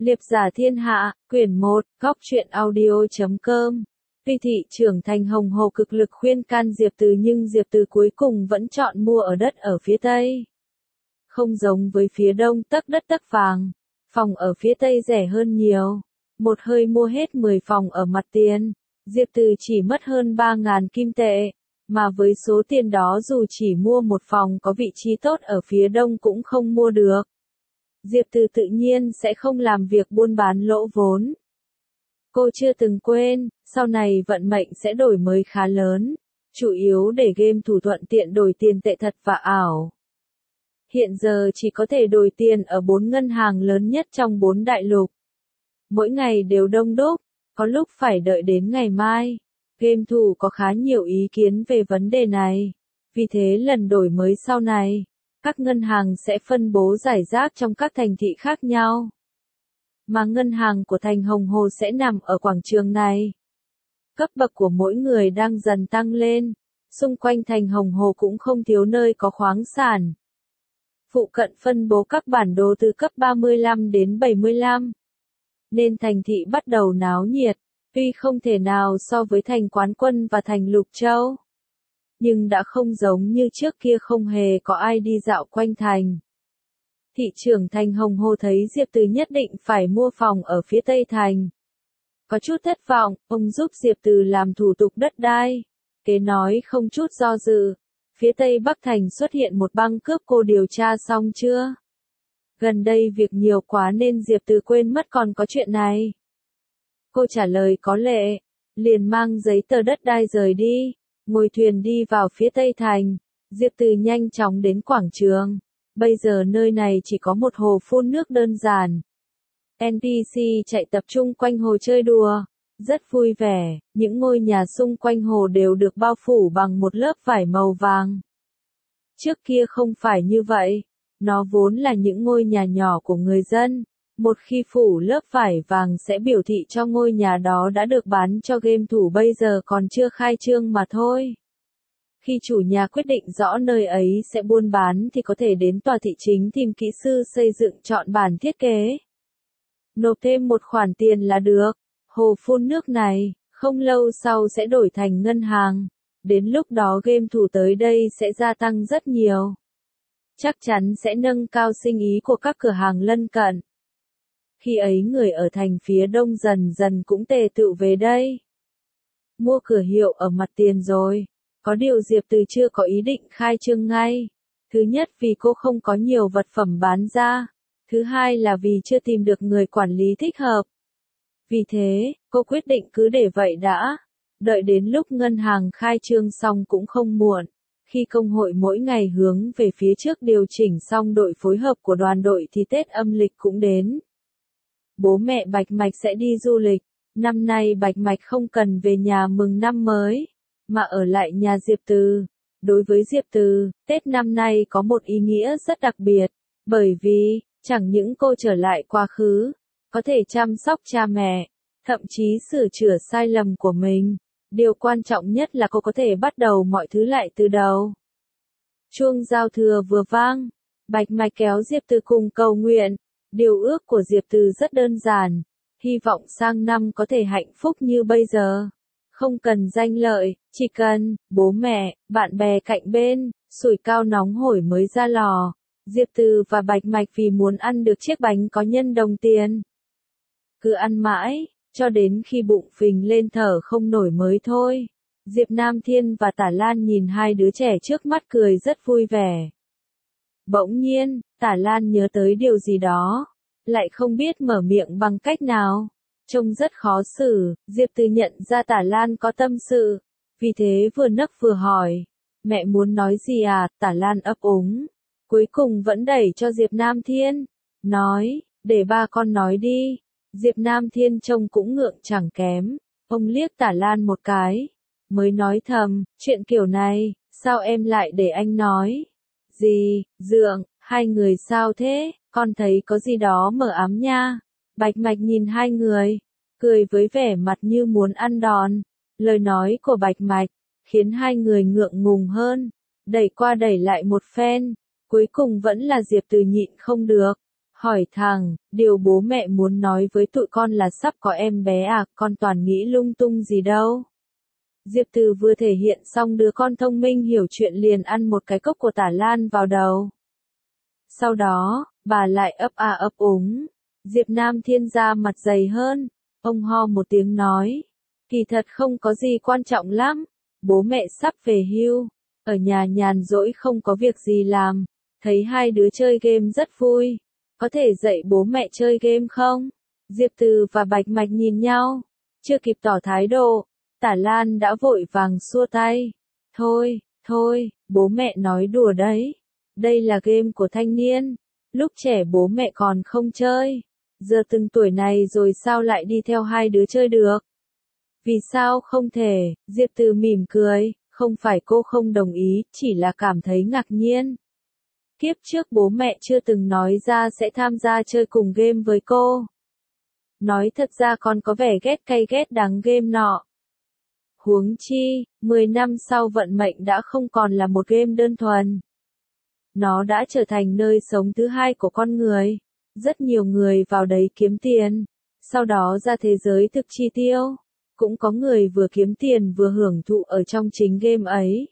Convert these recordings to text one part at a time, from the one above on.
Liệp giả thiên hạ, quyển 1, góc truyện audio.com. Tuy thị trưởng Thành hùng hồ cực lực khuyên can Diệp Từ nhưng Diệp Từ cuối cùng vẫn chọn mua ở đất ở phía Tây. Không giống với phía Đông tấc đất tấc vàng, phòng ở phía Tây rẻ hơn nhiều. Một hơi mua hết 10 phòng ở mặt tiền, Diệp Từ chỉ mất hơn 3.000 kim tệ. Mà với số tiền đó dù chỉ mua một phòng có vị trí tốt ở phía Đông cũng không mua được. Diệp Từ tự nhiên sẽ không làm việc buôn bán lỗ vốn. Cô chưa từng quên, sau này vận mệnh sẽ đổi mới khá lớn, chủ yếu để game thủ thuận tiện đổi tiền tệ thật và ảo. Hiện giờ chỉ có thể đổi tiền ở 4 ngân hàng lớn nhất trong 4 đại lục. Mỗi ngày đều đông đúc, có lúc phải đợi đến ngày mai. Game thủ có khá nhiều ý kiến về vấn đề này. Vì thế lần đổi mới sau này, các ngân hàng sẽ phân bố rải rác trong các thành thị khác nhau. Mà ngân hàng của Thành Hồng Hồ sẽ nằm ở quảng trường này. Cấp bậc của mỗi người đang dần tăng lên. Xung quanh Thành Hồng Hồ cũng không thiếu nơi có khoáng sản. Phụ cận phân bố các bản đồ từ cấp 35 đến 75. Nên thành thị bắt đầu náo nhiệt. Tuy không thể nào so với thành Quán Quân và thành Lục Châu, nhưng đã không giống như trước kia không hề có ai đi dạo quanh thành. Thị trưởng Thành Hồng Hồ thấy Diệp Từ nhất định phải mua phòng ở phía Tây thành. Có chút thất vọng, ông giúp Diệp Từ làm thủ tục đất đai. Kế nói không chút do dự, phía Tây Bắc thành xuất hiện một băng cướp, cô điều tra xong chưa? Gần đây việc nhiều quá nên Diệp Từ quên mất còn có chuyện này. Cô trả lời có lệ, liền mang giấy tờ đất đai rời đi, ngồi thuyền đi vào phía Tây thành. Diệp Từ nhanh chóng đến quảng trường. Bây giờ nơi này chỉ có một hồ phun nước đơn giản. NPC chạy tập trung quanh hồ chơi đùa, rất vui vẻ. Những ngôi nhà xung quanh hồ đều được bao phủ bằng một lớp vải màu vàng. Trước kia không phải như vậy, nó vốn là những ngôi nhà nhỏ của người dân. Một khi phủ lớp vải vàng sẽ biểu thị cho ngôi nhà đó đã được bán cho game thủ, bây giờ còn chưa khai trương mà thôi. Khi chủ nhà quyết định rõ nơi ấy sẽ buôn bán thì có thể đến tòa thị chính tìm kỹ sư xây dựng chọn bản thiết kế. Nộp thêm một khoản tiền là được. Hồ phun nước này, không lâu sau sẽ đổi thành ngân hàng. Đến lúc đó game thủ tới đây sẽ gia tăng rất nhiều. Chắc chắn sẽ nâng cao sinh ý của các cửa hàng lân cận. Khi ấy người ở thành phía Đông dần dần cũng tề tựu về đây. Mua cửa hiệu ở mặt tiền rồi. Có điều Diệp Từ chưa có ý định khai trương ngay. Thứ nhất vì cô không có nhiều vật phẩm bán ra. Thứ hai là vì chưa tìm được người quản lý thích hợp. Vì thế, cô quyết định cứ để vậy đã. Đợi đến lúc ngân hàng khai trương xong cũng không muộn. Khi công hội mỗi ngày hướng về phía trước điều chỉnh xong đội phối hợp của đoàn đội thì Tết âm lịch cũng đến. Bố mẹ Bạch Mạch sẽ đi du lịch. Năm nay Bạch Mạch không cần về nhà mừng năm mới, mà ở lại nhà Diệp Từ. Đối với Diệp Từ, Tết năm nay có một ý nghĩa rất đặc biệt, bởi vì, chẳng những cô trở lại quá khứ, có thể chăm sóc cha mẹ, thậm chí sửa chữa sai lầm của mình. Điều quan trọng nhất là cô có thể bắt đầu mọi thứ lại từ đầu. Chuông giao thừa vừa vang, Bạch Mạch kéo Diệp Từ cùng cầu nguyện. Điều ước của Diệp Từ rất đơn giản, hy vọng sang năm có thể hạnh phúc như bây giờ. Không cần danh lợi, chỉ cần bố mẹ, bạn bè cạnh bên, sủi cao nóng hổi mới ra lò. Diệp Từ và Bạch Mạch vì muốn ăn được chiếc bánh có nhân đồng tiền. Cứ ăn mãi, cho đến khi bụng phình lên thở không nổi mới thôi. Diệp Nam Thiên và Tả Lan nhìn hai đứa trẻ trước mắt cười rất vui vẻ. Bỗng nhiên, Tả Lan nhớ tới điều gì đó, lại không biết mở miệng bằng cách nào. Trông rất khó xử, Diệp Từ nhận ra Tả Lan có tâm sự, vì thế vừa nấc vừa hỏi. Mẹ muốn nói gì à? Tả Lan ấp úng. Cuối cùng vẫn đẩy cho Diệp Nam Thiên. Nói, để ba con nói đi. Diệp Nam Thiên trông cũng ngượng chẳng kém. Ông liếc Tả Lan một cái, mới nói thầm, chuyện kiểu này, sao em lại để anh nói? Gì, Dượng, hai người sao thế? Con thấy có gì đó mờ ám nha. Bạch Mạch nhìn hai người, cười với vẻ mặt như muốn ăn đòn. Lời nói của Bạch Mạch khiến hai người ngượng ngùng hơn, đẩy qua đẩy lại một phen, cuối cùng vẫn là Diệp Từ nhịn không được, Hỏi thẳng, điều bố mẹ muốn nói với tụi con là sắp có em bé à, con toàn nghĩ lung tung gì đâu. Diệp Từ vừa thể hiện xong đứa con thông minh hiểu chuyện liền ăn một cái cốc của Tả Lan vào đầu. Sau đó, bà lại ấp a ấp úng. Diệp Nam Thiên ra mặt dày hơn. Ông ho một tiếng nói. Kỳ thật không có gì quan trọng lắm. Bố mẹ sắp về hưu. Ở nhà nhàn rỗi không có việc gì làm. Thấy hai đứa chơi game rất vui. Có thể dạy bố mẹ chơi game không? Diệp Từ và Bạch Mạch nhìn nhau. Chưa kịp tỏ thái độ. Tả Lan đã vội vàng xua tay. Thôi, bố mẹ nói đùa đấy. Đây là game của thanh niên. Lúc trẻ bố mẹ còn không chơi. Giờ từng tuổi này rồi sao lại đi theo hai đứa chơi được? Vì sao không thể? Diệp Từ mỉm cười. Không phải cô không đồng ý, chỉ là cảm thấy ngạc nhiên. Kiếp trước bố mẹ chưa từng nói ra sẽ tham gia chơi cùng game với cô. Nói thật ra con có vẻ ghét cay ghét đắng game nọ. Huống chi, 10 năm sau vận mệnh đã không còn là một game đơn thuần. Nó đã trở thành nơi sống thứ hai của con người. Rất nhiều người vào đấy kiếm tiền, sau đó ra thế giới thực chi tiêu. Cũng có người vừa kiếm tiền vừa hưởng thụ ở trong chính game ấy.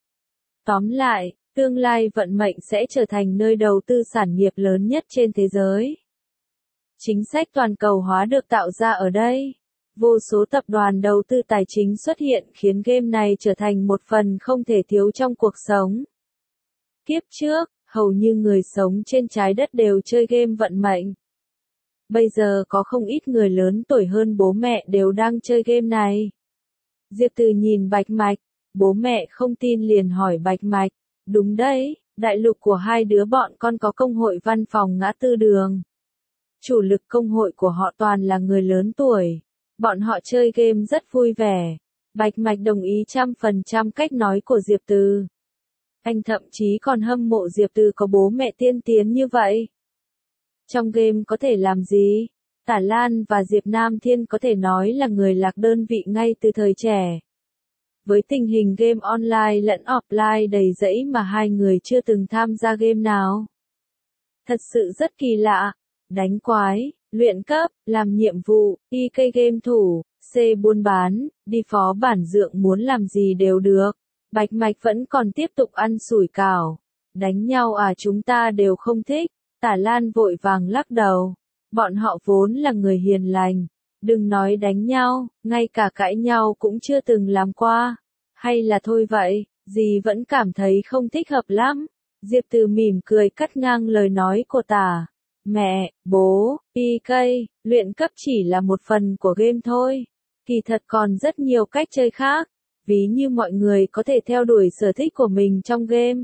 Tóm lại, tương lai vận mệnh sẽ trở thành nơi đầu tư sản nghiệp lớn nhất trên thế giới. Chính sách toàn cầu hóa được tạo ra ở đây. Vô số tập đoàn đầu tư tài chính xuất hiện khiến game này trở thành một phần không thể thiếu trong cuộc sống. Kiếp trước, hầu như người sống trên trái đất đều chơi game vận mệnh. Bây giờ có không ít người lớn tuổi hơn bố mẹ đều đang chơi game này. Diệp Từ nhìn Bạch Mạch, bố mẹ không tin liền hỏi Bạch Mạch, đúng đấy, đại lục của hai đứa bọn con có công hội văn phòng ngã tư đường. Chủ lực công hội của họ toàn là người lớn tuổi. Bọn họ chơi game rất vui vẻ. Bạch Mạch đồng ý 100% cách nói của Diệp Từ. Anh thậm chí còn hâm mộ Diệp Từ có bố mẹ tiên tiến như vậy. Trong game có thể làm gì? Tả Lan và Diệp Nam Thiên có thể nói là người lạc đơn vị ngay từ thời trẻ. Với tình hình game online lẫn offline đầy rẫy mà hai người chưa từng tham gia game nào. Thật sự rất kỳ lạ. Đánh quái, luyện cấp, làm nhiệm vụ, đi cây game thủ, C buôn bán, đi phó bản dượng muốn làm gì đều được. Bạch Mạch vẫn còn tiếp tục ăn sủi cảo. Đánh nhau à, chúng ta đều không thích. Tả Lan vội vàng lắc đầu. Bọn họ vốn là người hiền lành. Đừng nói đánh nhau, ngay cả cãi nhau cũng chưa từng làm qua. Hay là thôi vậy, dì vẫn cảm thấy không thích hợp lắm. Diệp Từ mỉm cười cắt ngang lời nói của Tả. Mẹ, bố, PK, luyện cấp chỉ là một phần của game thôi. Kỳ thật còn rất nhiều cách chơi khác. Ví như mọi người có thể theo đuổi sở thích của mình trong game.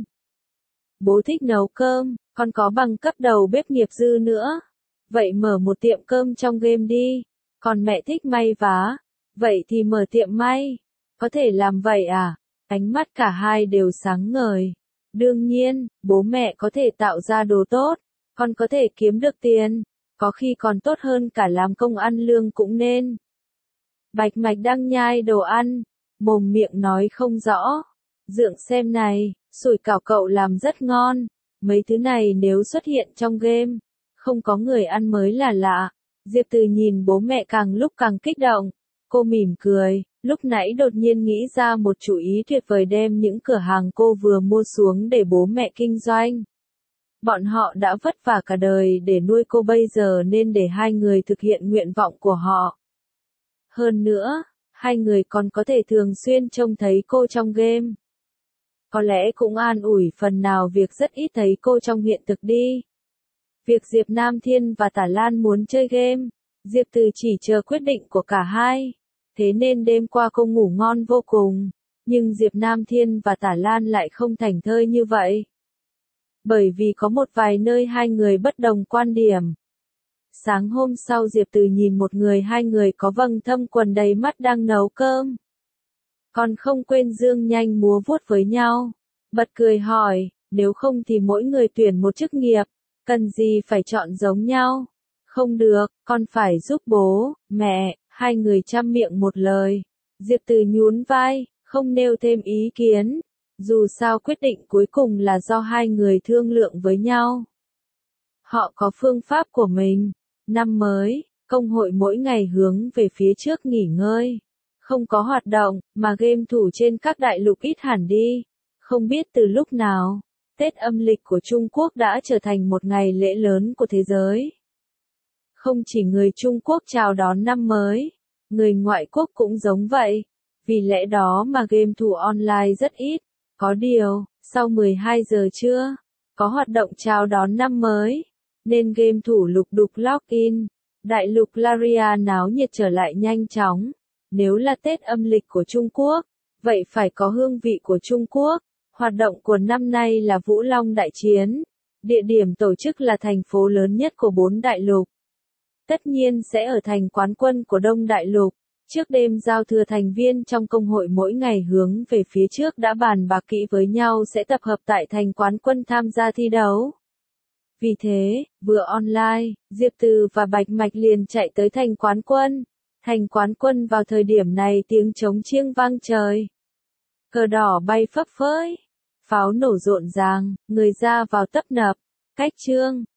Bố thích nấu cơm, con có bằng cấp đầu bếp nghiệp dư nữa. Vậy mở một tiệm cơm trong game đi. Còn mẹ thích may vá. Vậy thì mở tiệm may. Có thể làm vậy à? Ánh mắt cả hai đều sáng ngời. Đương nhiên, bố mẹ có thể tạo ra đồ tốt. Con có thể kiếm được tiền. Có khi còn tốt hơn cả làm công ăn lương cũng nên. Bạch Mạch đang nhai đồ ăn. Mồm miệng nói không rõ. Dượng xem này, sủi cảo cậu làm rất ngon. Mấy thứ này nếu xuất hiện trong game, không có người ăn mới là lạ. Diệp Từ nhìn bố mẹ càng lúc càng kích động. Cô mỉm cười, lúc nãy đột nhiên nghĩ ra một chủ ý tuyệt vời đem những cửa hàng cô vừa mua xuống để bố mẹ kinh doanh. Bọn họ đã vất vả cả đời để nuôi cô, bây giờ nên để hai người thực hiện nguyện vọng của họ. Hơn nữa, hai người còn có thể thường xuyên trông thấy cô trong game. Có lẽ cũng an ủi phần nào việc rất ít thấy cô trong hiện thực đi. Việc Diệp Nam Thiên và Tả Lan muốn chơi game, Diệp Từ chỉ chờ quyết định của cả hai. Thế nên đêm qua cô ngủ ngon vô cùng. Nhưng Diệp Nam Thiên và Tả Lan lại không thảnh thơi như vậy. Bởi vì có một vài nơi hai người bất đồng quan điểm. Sáng hôm sau Diệp Từ nhìn một người, hai người có vầng thâm quần đầy mắt đang nấu cơm. Còn không quên dương nhanh múa vuốt với nhau. Bật cười hỏi, nếu không thì mỗi người tuyển một chức nghiệp, cần gì phải chọn giống nhau? Không được, con phải giúp bố, mẹ, hai người chăm miệng một lời. Diệp Từ nhún vai, không nêu thêm ý kiến. Dù sao quyết định cuối cùng là do hai người thương lượng với nhau. Họ có phương pháp của mình. Năm mới, công hội mỗi ngày hướng về phía trước nghỉ ngơi. Không có hoạt động, mà game thủ trên các đại lục ít hẳn đi. Không biết từ lúc nào, Tết âm lịch của Trung Quốc đã trở thành một ngày lễ lớn của thế giới. Không chỉ người Trung Quốc chào đón năm mới, người ngoại quốc cũng giống vậy. Vì lẽ đó mà game thủ online rất ít. Có điều, sau 12 giờ trưa, có hoạt động chào đón năm mới, nên game thủ lục đục login. Đại lục Laria náo nhiệt trở lại nhanh chóng. Nếu là Tết âm lịch của Trung Quốc, vậy phải có hương vị của Trung Quốc. Hoạt động của năm nay là Vũ Long Đại Chiến. Địa điểm tổ chức là thành phố lớn nhất của 4 đại lục. Tất nhiên sẽ ở thành quán quân của Đông Đại Lục. Trước đêm giao thừa, thành viên trong công hội mỗi ngày hướng về phía trước đã bàn bạc kỹ với nhau sẽ tập hợp tại thành quán quân tham gia thi đấu. Vì thế, vừa online, Diệp Từ và Bạch Mạch liền chạy tới thành quán quân. Thành quán quân vào thời điểm này tiếng trống chiêng vang trời. Cờ đỏ bay phấp phới. Pháo nổ rộn ràng, người ra vào tấp nập. Cách chương